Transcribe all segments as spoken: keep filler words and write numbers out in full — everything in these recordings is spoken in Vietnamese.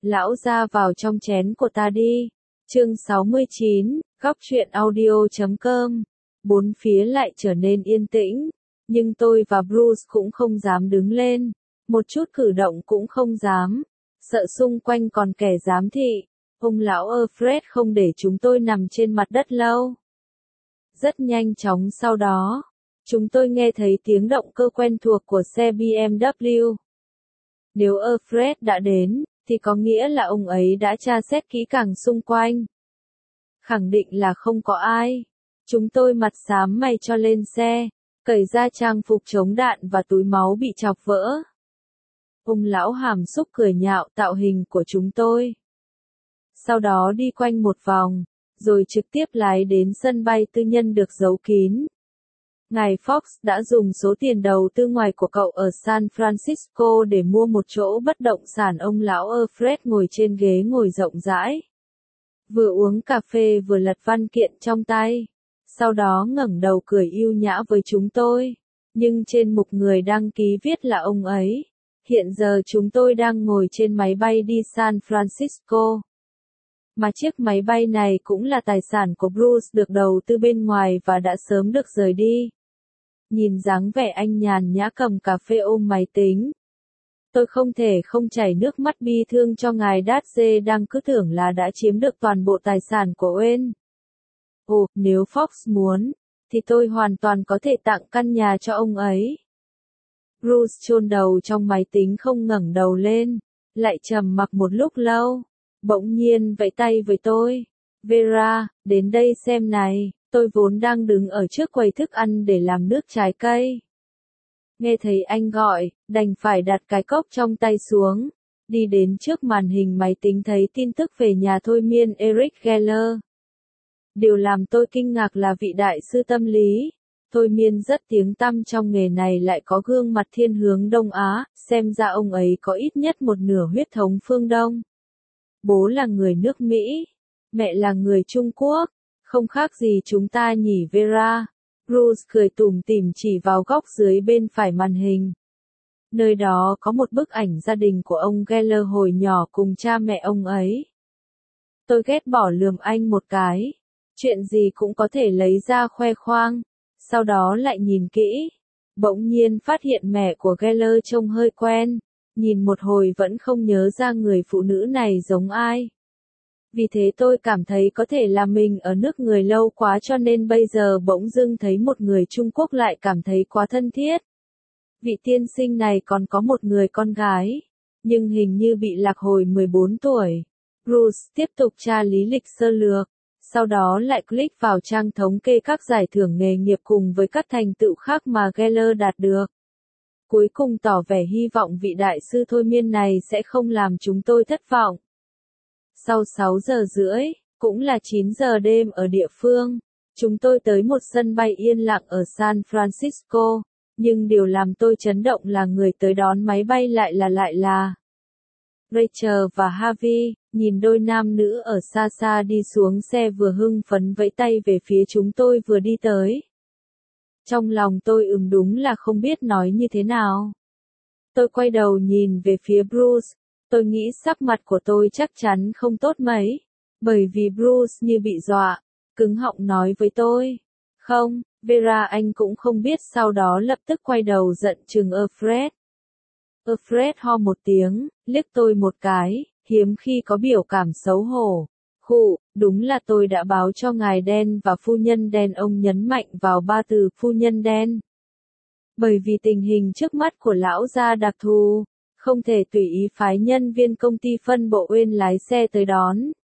Lão ra vào trong chén của ta đi. Chương sáu mươi chín, góc truyện audio chấm com. Bốn phía lại trở nên yên tĩnh, nhưng tôi và Bruce cũng không dám đứng lên, một chút cử động cũng không dám, sợ xung quanh còn kẻ giám thị. Ông lão Alfred không để chúng tôi nằm trên mặt đất lâu. Rất nhanh chóng sau đó, chúng tôi nghe thấy tiếng động cơ quen thuộc của xe bê em vê. Nếu Alfred đã đến, thì có nghĩa là ông ấy đã tra xét kỹ càng xung quanh. Khẳng định là không có ai. Chúng tôi mặt xám mày cho lên xe, cởi ra trang phục chống đạn và túi máu bị chọc vỡ. Ông lão hàm xúc cười nhạo tạo hình của chúng tôi. Sau đó đi quanh một vòng, rồi trực tiếp lái đến sân bay tư nhân được giấu kín. Ngài Fox đã dùng số tiền đầu tư ngoài của cậu ở San Francisco để mua một chỗ bất động sản. Ông lão Alfred ngồi trên ghế ngồi rộng rãi, vừa uống cà phê vừa lật văn kiện trong tay. Sau đó ngẩng đầu cười yêu nhã với chúng tôi. Nhưng trên mục người đăng ký viết là ông ấy. Hiện giờ chúng tôi đang ngồi trên máy bay đi San Francisco. Mà chiếc máy bay này cũng là tài sản của Bruce, được đầu tư bên ngoài và đã sớm được rời đi. Nhìn dáng vẻ anh nhàn nhã cầm cà phê ôm máy tính, tôi không thể không chảy nước mắt bi thương cho ngài Dodge đang cứ tưởng là đã chiếm được toàn bộ tài sản của Wayne. Ồ, nếu Fox muốn, thì tôi hoàn toàn có thể tặng căn nhà cho ông ấy. Bruce chôn đầu trong máy tính không ngẩng đầu lên, lại trầm mặc một lúc lâu, bỗng nhiên vẫy tay với tôi. Vera, đến đây xem này, tôi vốn đang đứng ở trước quầy thức ăn để làm nước trái cây. Nghe thấy anh gọi, đành phải đặt cái cốc trong tay xuống, đi đến trước màn hình máy tính thấy tin tức về nhà thôi miên Eric Geller. Điều làm tôi kinh ngạc là vị đại sư tâm lý, thôi miên rất tiếng tăm trong nghề này lại có gương mặt thiên hướng Đông Á, xem ra ông ấy có ít nhất một nửa huyết thống phương Đông. Bố là người nước Mỹ, mẹ là người Trung Quốc, không khác gì chúng ta nhỉ Vera. Bruce cười tủm tỉm chỉ vào góc dưới bên phải màn hình. Nơi đó có một bức ảnh gia đình của ông Geller hồi nhỏ cùng cha mẹ ông ấy. Tôi ghét bỏ lườm anh một cái. Chuyện gì cũng có thể lấy ra khoe khoang. Sau đó lại nhìn kỹ. Bỗng nhiên phát hiện mẹ của Geller trông hơi quen. Nhìn một hồi vẫn không nhớ ra người phụ nữ này giống ai. Vì thế tôi cảm thấy có thể là mình ở nước người lâu quá cho nên bây giờ bỗng dưng thấy một người Trung Quốc lại cảm thấy quá thân thiết. Vị tiên sinh này còn có một người con gái, nhưng hình như bị lạc hồi mười bốn tuổi. Bruce tiếp tục tra lý lịch sơ lược, sau đó lại click vào trang thống kê các giải thưởng nghề nghiệp cùng với các thành tựu khác mà Geller đạt được. Cuối cùng tỏ vẻ hy vọng vị đại sư thôi miên này sẽ không làm chúng tôi thất vọng. Sau sáu giờ rưỡi, cũng là chín giờ đêm ở địa phương, chúng tôi tới một sân bay yên lặng ở San Francisco, nhưng điều làm tôi chấn động là người tới đón máy bay lại là lại là Rachel và Harvey. Nhìn đôi nam nữ ở xa xa đi xuống xe vừa hưng phấn vẫy tay về phía chúng tôi vừa đi tới. Trong lòng tôi ừm đúng là không biết nói như thế nào. Tôi quay đầu nhìn về phía Bruce. Tôi nghĩ sắc mặt của tôi chắc chắn không tốt mấy, bởi vì Bruce như bị dọa, cứng họng nói với tôi. Không, Vera anh cũng không biết, sau đó lập tức quay đầu giận chừng Alfred. Alfred ho một tiếng, liếc tôi một cái, hiếm khi có biểu cảm xấu hổ. Khụ, đúng là tôi đã báo cho ngài đen và phu nhân đen, ông nhấn mạnh vào ba từ phu nhân đen. Bởi vì tình hình trước mắt của lão gia đặc thù, không thể tùy ý phái nhân viên công ty phân bộ Wayne lái xe tới đón.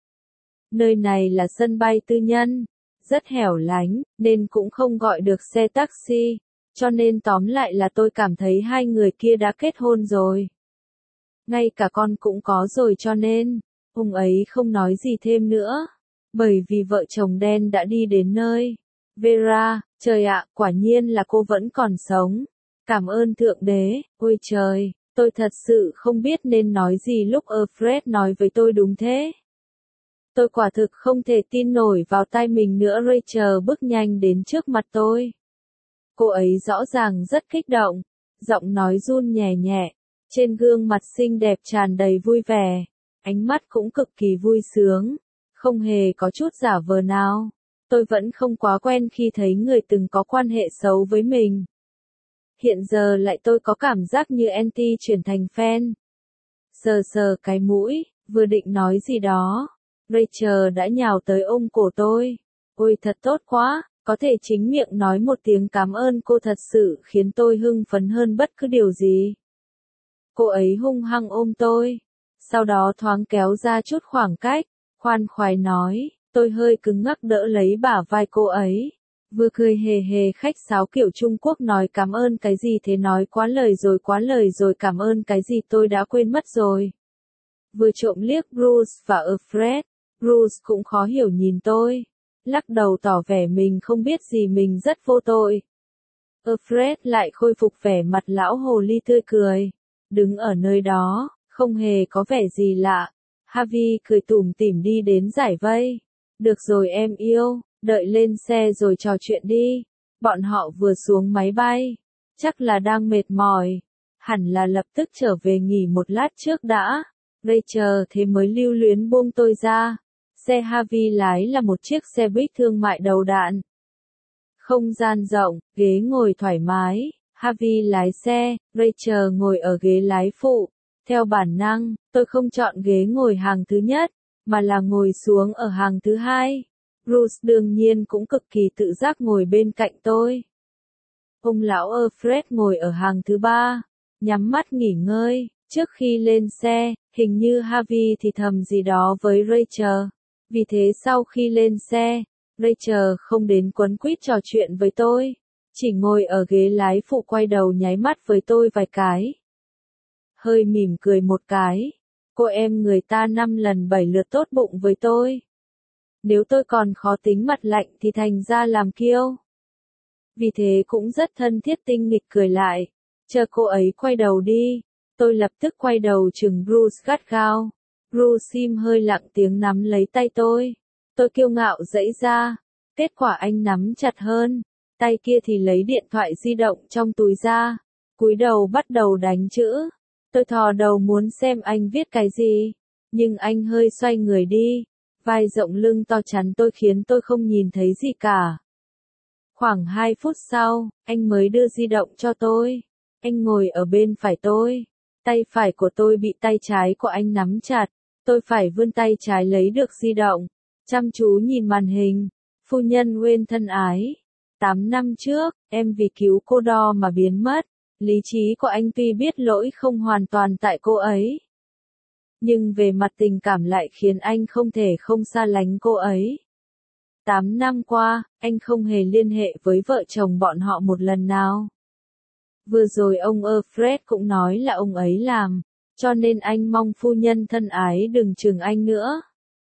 Nơi này là sân bay tư nhân, rất hẻo lánh, nên cũng không gọi được xe taxi, cho nên tóm lại là tôi cảm thấy hai người kia đã kết hôn rồi. Ngay cả con cũng có rồi cho nên, ông ấy không nói gì thêm nữa, bởi vì vợ chồng đen đã đi đến nơi. Vera, trời ạ, quả nhiên là cô vẫn còn sống. Cảm ơn Thượng Đế, ôi trời. Tôi thật sự không biết nên nói gì lúc Alfred nói với tôi đúng thế. Tôi quả thực không thể tin nổi vào tai mình nữa. Rachel bước nhanh đến trước mặt tôi. Cô ấy rõ ràng rất kích động, giọng nói run nhẹ nhẹ, trên gương mặt xinh đẹp tràn đầy vui vẻ. ánh mắt cũng cực kỳ vui sướng, không hề có chút giả vờ nào. Tôi vẫn không quá quen khi thấy người từng có quan hệ xấu với mình. Hiện giờ lại tôi có cảm giác như anti chuyển thành fan. Sờ sờ cái mũi, vừa định nói gì đó, Rachel đã nhào tới ôm cổ tôi. Ôi thật tốt quá, có thể chính miệng nói một tiếng cảm ơn cô thật sự khiến tôi hưng phấn hơn bất cứ điều gì. Cô ấy hung hăng ôm tôi, sau đó thoáng kéo ra chút khoảng cách, khoan khoái nói, tôi hơi cứng ngắc đỡ lấy bả vai cô ấy. Vừa cười hề hề khách sáo kiểu Trung Quốc nói cảm ơn cái gì thế nói quá lời rồi quá lời rồi cảm ơn cái gì tôi đã quên mất rồi. Vừa trộm liếc Bruce và Alfred, Bruce cũng khó hiểu nhìn tôi, lắc đầu tỏ vẻ mình không biết gì mình rất vô tội. Alfred lại khôi phục vẻ mặt lão hồ ly tươi cười, đứng ở nơi đó, không hề có vẻ gì lạ. Harvey cười tủm tỉm đi đến giải vây. Được rồi em yêu, đợi lên xe rồi trò chuyện đi. Bọn họ vừa xuống máy bay, chắc là đang mệt mỏi, hẳn là lập tức trở về nghỉ một lát trước đã. Rachel thế mới lưu luyến buông tôi ra. Xe Harvey lái là một chiếc xe buýt thương mại đầu đạn. Không gian rộng, ghế ngồi thoải mái, Harvey lái xe, Rachel ngồi ở ghế lái phụ. Theo bản năng, tôi không chọn ghế ngồi hàng thứ nhất, mà là ngồi xuống ở hàng thứ hai. Bruce đương nhiên cũng cực kỳ tự giác ngồi bên cạnh tôi. Ông lão Alfred ngồi ở hàng thứ ba, nhắm mắt nghỉ ngơi. Trước khi lên xe, hình như Harvey thì thầm gì đó với Rachel. Vì thế sau khi lên xe, Rachel không đến quấn quýt trò chuyện với tôi, chỉ ngồi ở ghế lái phụ quay đầu nháy mắt với tôi vài cái. Hơi mỉm cười một cái. Cô em người ta năm lần bảy lượt tốt bụng với tôi. Nếu tôi còn khó tính mặt lạnh thì thành ra làm kiêu. Vì thế cũng rất thân thiết tinh nghịch cười lại. Chờ cô ấy quay đầu đi. Tôi lập tức quay đầu chừng Bruce gắt gao. Bruce im hơi lặng tiếng nắm lấy tay tôi. Tôi kiêu ngạo giãy ra. Kết quả anh nắm chặt hơn. Tay kia thì lấy điện thoại di động trong túi ra. Cúi đầu bắt đầu đánh chữ. Tôi thò đầu muốn xem anh viết cái gì. Nhưng anh hơi xoay người đi. Vai rộng lưng to chắn tôi khiến tôi không nhìn thấy gì cả. Khoảng hai phút sau, anh mới đưa di động cho tôi. Anh ngồi ở bên phải tôi. Tay phải của tôi bị tay trái của anh nắm chặt. Tôi phải vươn tay trái lấy được di động. Chăm chú nhìn màn hình. Phu nhân Wayne thân ái. Tám năm trước, em vì cứu cô đo mà biến mất. Lý trí của anh tuy biết lỗi không hoàn toàn tại cô ấy. Nhưng về mặt tình cảm lại khiến anh không thể không xa lánh cô ấy. Tám năm qua, anh không hề liên hệ với vợ chồng bọn họ một lần nào. Vừa rồi ông Alfred cũng nói là ông ấy làm, cho nên anh mong phu nhân thân ái đừng chừng anh nữa.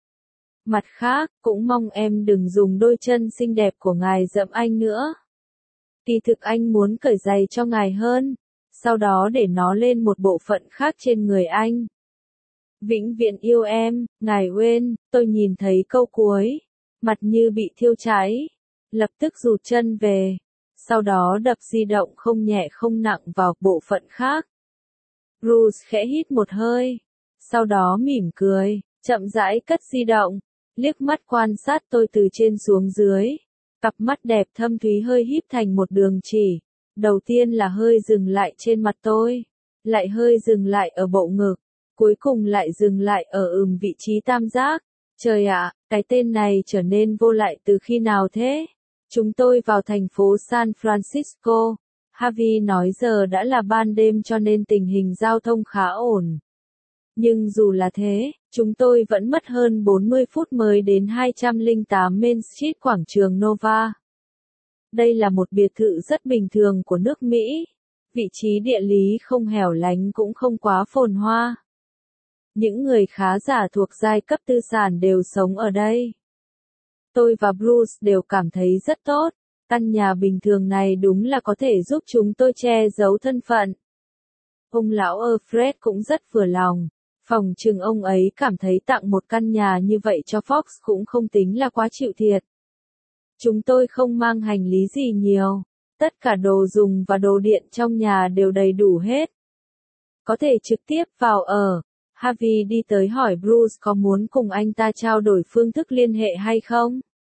Mặt khác, cũng mong em đừng dùng đôi chân xinh đẹp của ngài dẫm anh nữa. Kỳ thực anh muốn cởi giày cho ngài hơn, sau đó để nó lên một bộ phận khác trên người anh. Vĩnh viễn yêu em, ngài Wayne. Tôi nhìn thấy câu cuối, mặt như bị thiêu cháy, lập tức rụt chân về, sau đó đập di động không nhẹ không nặng vào bộ phận khác. Bruce khẽ hít một hơi, sau đó mỉm cười, chậm rãi cất di động, liếc mắt quan sát tôi từ trên xuống dưới. Cặp mắt đẹp thâm thúy hơi híp thành một đường chỉ, đầu tiên là hơi dừng lại trên mặt tôi, lại hơi dừng lại ở bộ ngực, cuối cùng lại dừng lại ở ừm vị trí tam giác. Trời ạ, cái tên này trở nên vô lại từ khi nào thế? Chúng tôi vào thành phố San Francisco. Harvey nói giờ đã là ban đêm cho nên tình hình giao thông khá ổn. Nhưng dù là thế, chúng tôi vẫn mất hơn bốn mươi phút mới đến hai trăm lẻ tám Main Street quảng trường Nova. Đây là một biệt thự rất bình thường của nước Mỹ. Vị trí địa lý không hẻo lánh cũng không quá phồn hoa. Những người khá giả thuộc giai cấp tư sản đều sống ở đây. Tôi và Bruce đều cảm thấy rất tốt. Căn nhà bình thường này đúng là có thể giúp chúng tôi che giấu thân phận. Ông lão Alfred cũng rất vừa lòng. Phòng chừng ông ấy cảm thấy tặng một căn nhà như vậy cho Fox cũng không tính là quá chịu thiệt. Chúng tôi không mang hành lý gì nhiều. Tất cả đồ dùng và đồ điện trong nhà đều đầy đủ hết. Có thể trực tiếp vào ở. Harvey đi tới hỏi Bruce có muốn cùng anh ta trao đổi phương thức liên hệ hay không.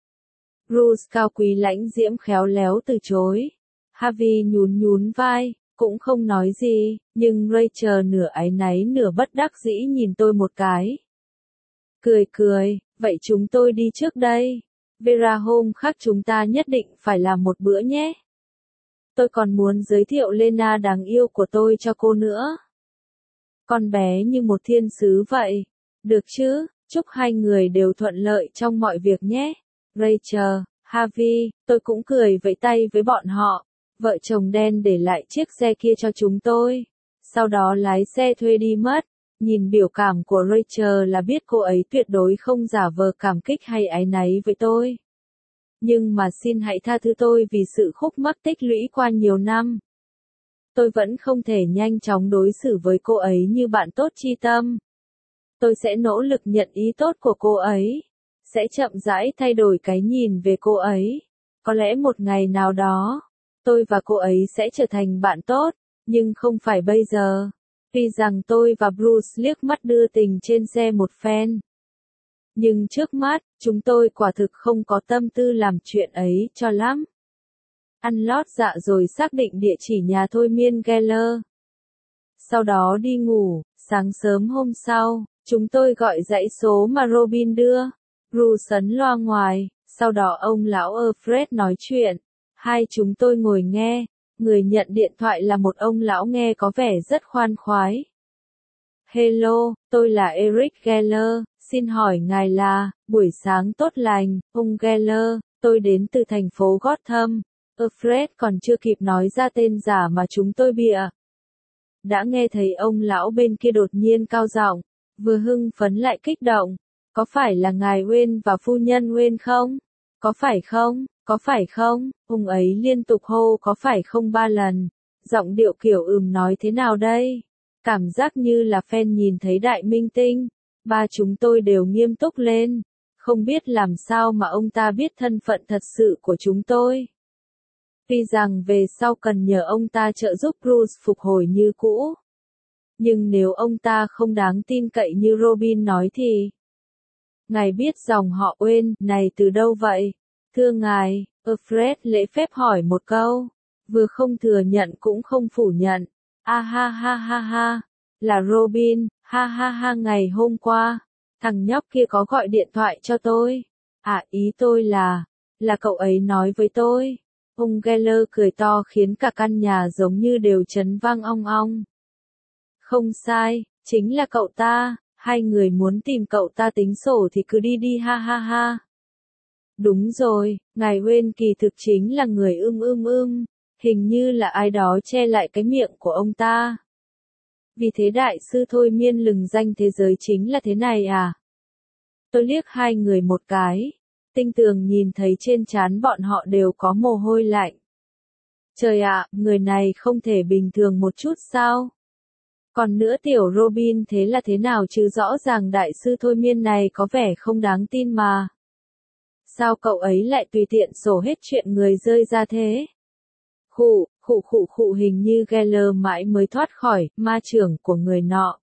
Bruce cao quý lãnh diễm khéo léo từ chối. Harvey nhún nhún vai, cũng không nói gì, nhưng Rachel nửa áy náy nửa bất đắc dĩ nhìn tôi một cái. Cười cười, vậy chúng tôi đi trước đây. Vera hôm khác chúng ta nhất định phải làm một bữa nhé. Tôi còn muốn giới thiệu Lena đáng yêu của tôi cho cô nữa. Con bé như một thiên sứ vậy. Được chứ, chúc hai người đều thuận lợi trong mọi việc nhé. Rachel, Harvey, tôi cũng cười vẫy tay với bọn họ. Vợ chồng đen để lại chiếc xe kia cho chúng tôi. Sau đó lái xe thuê đi mất. Nhìn biểu cảm của Rachel là biết cô ấy tuyệt đối không giả vờ cảm kích hay áy náy với tôi. Nhưng mà xin hãy tha thứ tôi vì sự khúc mắc tích lũy qua nhiều năm. Tôi vẫn không thể nhanh chóng đối xử với cô ấy như bạn tốt chi tâm. Tôi sẽ nỗ lực nhận ý tốt của cô ấy. Sẽ chậm rãi thay đổi cái nhìn về cô ấy. Có lẽ một ngày nào đó, tôi và cô ấy sẽ trở thành bạn tốt, nhưng không phải bây giờ. Tuy rằng tôi và Bruce liếc mắt đưa tình trên xe một phen. Nhưng trước mắt, chúng tôi quả thực không có tâm tư làm chuyện ấy cho lắm. Ăn lót dạ rồi xác định địa chỉ nhà thôi miên Geller. Sau đó đi ngủ, sáng sớm hôm sau, chúng tôi gọi dãy số mà Robin đưa. Bruce ấn loa ngoài, sau đó ông lão Alfred nói chuyện. Hai chúng tôi ngồi nghe, người nhận điện thoại là một ông lão nghe có vẻ rất khoan khoái. Hello, tôi là Eric Geller, xin hỏi ngài là, buổi sáng tốt lành, ông Geller, tôi đến từ thành phố Gotham. Alfred còn chưa kịp nói ra tên giả mà chúng tôi bịa. Đã nghe thấy ông lão bên kia đột nhiên cao giọng, vừa hưng phấn lại kích động. Có phải là ngài Wayne và phu nhân Wayne không? Có phải không? Có phải không? Ông ấy liên tục hô có phải không ba lần. Giọng điệu kiểu ừm nói thế nào đây? Cảm giác như là fan nhìn thấy đại minh tinh. Ba chúng tôi đều nghiêm túc lên. Không biết làm sao mà ông ta biết thân phận thật sự của chúng tôi. Tuy rằng về sau cần nhờ ông ta trợ giúp Bruce phục hồi như cũ. Nhưng nếu ông ta không đáng tin cậy như Robin nói thì... Ngài biết dòng họ Wayne này từ đâu vậy? Thưa ngài, Alfred lễ phép hỏi một câu. Vừa không thừa nhận cũng không phủ nhận. A ha ha ha ha. Là Robin, ha ha ha ngày hôm qua. Thằng nhóc kia có gọi điện thoại cho tôi. À ý tôi là, là cậu ấy nói với tôi. Ông Geller cười to khiến cả căn nhà giống như đều chấn vang ong ong. Không sai, chính là cậu ta. Hai người muốn tìm cậu ta tính sổ thì cứ đi đi ha ha ha. Đúng rồi, ngài Wayne kỳ thực chính là người ưm ưm ưm, hình như là ai đó che lại cái miệng của ông ta. Vì thế đại sư thôi miên lừng danh thế giới chính là thế này à? Tôi liếc hai người một cái, tinh tường nhìn thấy trên trán bọn họ đều có mồ hôi lạnh. Trời ạ, người này không thể bình thường một chút sao? Còn nữa tiểu Robin thế là thế nào chứ rõ ràng đại sư thôi miên này có vẻ không đáng tin mà. Sao cậu ấy lại tùy tiện sổ hết chuyện người rơi ra thế? Khụ, khụ khụ khụ hình như Geller mãi mới thoát khỏi ma trưởng của người nọ.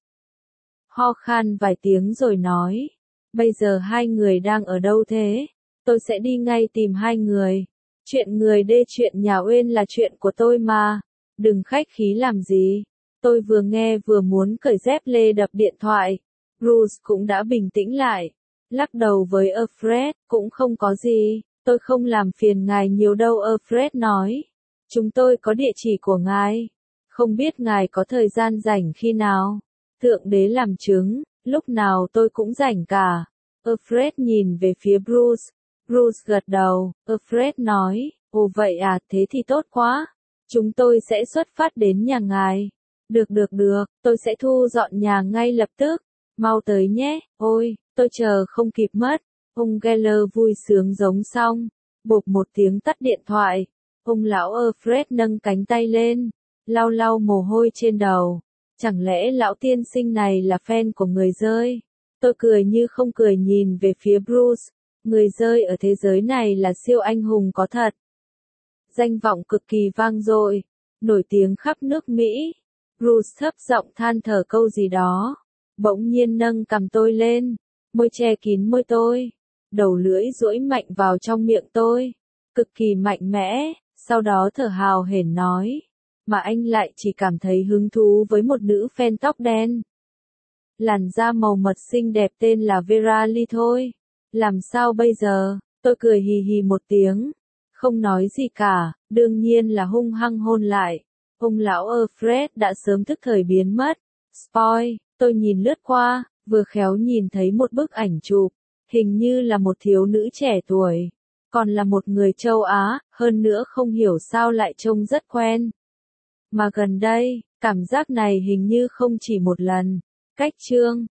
Ho khan vài tiếng rồi nói. Bây giờ hai người đang ở đâu thế? Tôi sẽ đi ngay tìm hai người. Chuyện người đê chuyện nhà Wayne là chuyện của tôi mà. Đừng khách khí làm gì. Tôi vừa nghe vừa muốn cởi dép lê đập điện thoại. Bruce cũng đã bình tĩnh lại. Lắc đầu với Alfred, cũng không có gì. Tôi không làm phiền ngài nhiều đâu Alfred nói. Chúng tôi có địa chỉ của ngài. Không biết ngài có thời gian rảnh khi nào. Thượng đế làm chứng, lúc nào tôi cũng rảnh cả. Alfred nhìn về phía Bruce. Bruce gật đầu. Alfred nói, ồ vậy à, thế thì tốt quá. Chúng tôi sẽ xuất phát đến nhà ngài. Được được được, tôi sẽ thu dọn nhà ngay lập tức. Mau tới nhé, ôi, tôi chờ không kịp mất. Ông Geller vui sướng giống xong. Bộp một tiếng tắt điện thoại. Ông lão Alfred nâng cánh tay lên. Lau lau mồ hôi trên đầu. Chẳng lẽ lão tiên sinh này là fan của người rơi? Tôi cười như không cười nhìn về phía Bruce. Người rơi ở thế giới này là siêu anh hùng có thật. Danh vọng cực kỳ vang dội. Nổi tiếng khắp nước Mỹ. Bruce thấp giọng than thở câu gì đó. Bỗng nhiên nâng cằm tôi lên, môi che kín môi tôi, đầu lưỡi duỗi mạnh vào trong miệng tôi, cực kỳ mạnh mẽ, sau đó thở hào hển nói, mà anh lại chỉ cảm thấy hứng thú với một nữ fan tóc đen. Làn da màu mật xinh đẹp tên là Vera Lee thôi. Làm sao bây giờ? Tôi cười hì hì một tiếng, không nói gì cả, đương nhiên là hung hăng hôn lại. Ông lão Alfred đã sớm thức thời biến mất. Spoil, tôi nhìn lướt qua, vừa khéo nhìn thấy một bức ảnh chụp, hình như là một thiếu nữ trẻ tuổi, còn là một người châu Á, hơn nữa không hiểu sao lại trông rất quen. Mà gần đây, cảm giác này hình như không chỉ một lần. Cách chương